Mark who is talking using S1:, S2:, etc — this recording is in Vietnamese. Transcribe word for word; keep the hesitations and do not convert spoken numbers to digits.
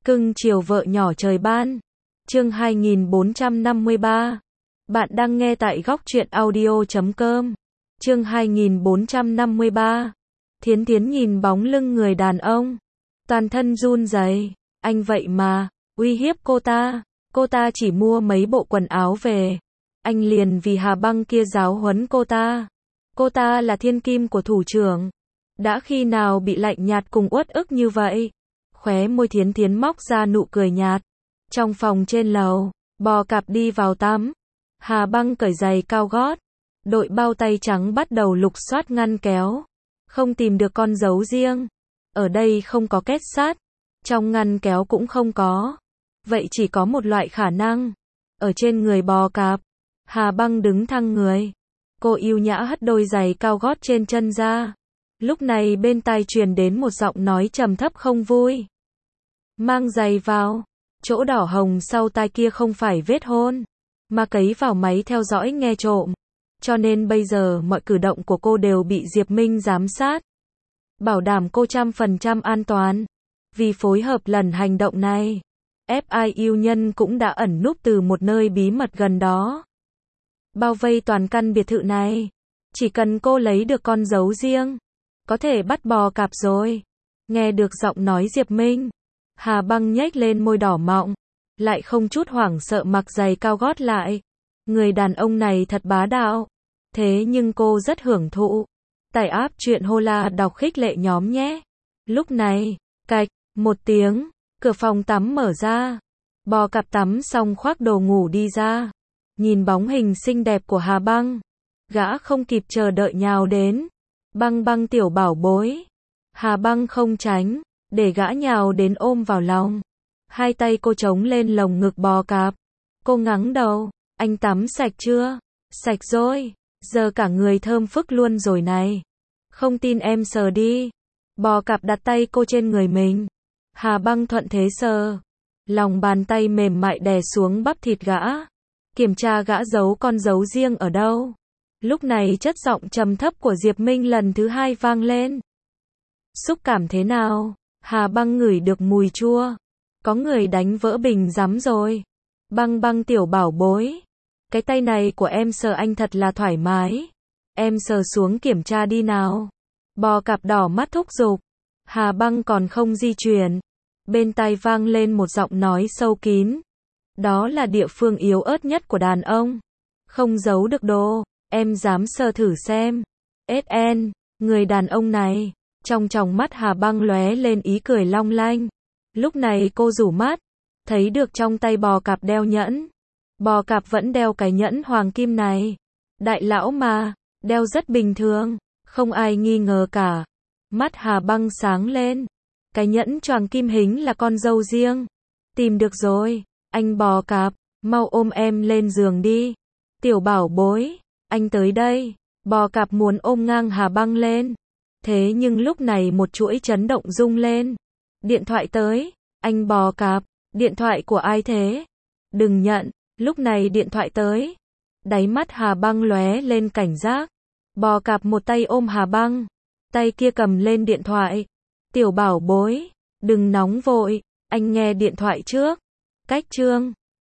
S1: Cưng chiều vợ nhỏ trời ban. Chương hai nghìn bốn trăm năm mươi ba. Bạn đang nghe tại góc truyện audio chấm com. Chương hai nghìn bốn trăm năm mươi ba. Thiến Thiến nhìn bóng lưng người đàn ông, toàn thân run rẩy. Anh vậy mà uy hiếp cô ta. Cô ta chỉ mua mấy bộ quần áo về, anh liền vì Hà Băng kia giáo huấn cô ta. Cô ta là thiên kim của thủ trưởng, đã khi nào bị lạnh nhạt cùng uất ức như vậy. Khóe môi Thiến Thiến móc ra nụ cười nhạt. Trong phòng trên lầu, Bò Cạp đi vào tắm. Hà Băng cởi giày cao gót, đội bao tay trắng bắt đầu lục soát ngăn kéo. Không tìm được con dấu riêng. Ở đây không có kết sắt, trong ngăn kéo cũng không có. Vậy chỉ có một loại khả năng, ở trên người Bò Cạp. Hà Băng đứng thẳng người. Cô yêu nhã hất đôi giày cao gót trên chân ra. Lúc này bên tai truyền đến một giọng nói trầm thấp không vui. Mang giày vào. Chỗ đỏ hồng sau tai kia không phải vết hôn, mà cấy vào máy theo dõi nghe trộm. Cho nên bây giờ mọi cử động của cô đều bị Diệp Minh giám sát. Bảo đảm cô trăm phần trăm an toàn. Vì phối hợp lần hành động này, ép i yêu nhân cũng đã ẩn núp từ một nơi bí mật gần đó, bao vây toàn căn biệt thự này. Chỉ cần cô lấy được con dấu riêng, có thể bắt Bò Cạp rồi. Nghe được giọng nói Diệp Minh, Hà Băng nhếch lên môi đỏ mọng, lại không chút hoảng sợ mặc giày cao gót lại. Người đàn ông này thật bá đạo. Thế nhưng cô rất hưởng thụ. Tải app truyện Hola đọc khích lệ nhóm nhé. Lúc này, cạch, một tiếng, cửa phòng tắm mở ra. Bò Cạp tắm xong khoác đồ ngủ đi ra. Nhìn bóng hình xinh đẹp của Hà Băng, gã không kịp chờ đợi nhào đến. Băng Băng tiểu bảo bối. Hà Băng không tránh, để gã nhào đến ôm vào lòng. Hai tay cô chống lên lồng ngực Bò Cạp. Cô ngẩng đầu, anh tắm sạch chưa? Sạch rồi, giờ cả người thơm phức luôn rồi này. Không tin em sờ đi. Bò Cạp đặt tay cô trên người mình. Hà Băng thuận thế sờ. Lòng bàn tay mềm mại đè xuống bắp thịt gã. Kiểm tra gã giấu con dấu riêng ở đâu. Lúc này chất giọng trầm thấp của Diệp Minh lần thứ hai vang lên. Xúc cảm thế nào? Hà Băng ngửi được mùi chua. Có người đánh vỡ bình rắm rồi. Băng Băng tiểu bảo bối. Cái tay này của em sờ anh thật là thoải mái. Em sờ xuống kiểm tra đi nào. Bò Cạp đỏ mắt thúc giục. Hà Băng còn không di chuyển. Bên tai vang lên một giọng nói sâu kín. Đó là địa phương yếu ớt nhất của đàn ông. Không giấu được đồ. Em dám sờ thử xem. ét en, người đàn ông này. Trong tròng mắt Hà Băng lóe lên ý cười long lanh. Lúc này cô rủ mắt, thấy được trong tay Bò Cạp đeo nhẫn. Bò Cạp vẫn đeo cái nhẫn hoàng kim này. Đại lão mà, đeo rất bình thường, không ai nghi ngờ cả. Mắt Hà Băng sáng lên. Cái nhẫn choàng kim hính là con dâu riêng. Tìm được rồi, anh Bò Cạp, mau ôm em lên giường đi. Tiểu bảo bối, anh tới đây. Bò Cạp muốn ôm ngang Hà Băng lên. Thế nhưng lúc này một chuỗi chấn động rung lên. Điện thoại tới. Anh Bò Cạp, điện thoại của ai thế? Đừng nhận. Lúc này điện thoại tới. Đáy mắt Hà Băng lóe lên cảnh giác. Bò Cạp một tay ôm Hà Băng, tay kia cầm lên điện thoại. Tiểu bảo bối, đừng nóng vội, anh nghe điện thoại trước. Cách chương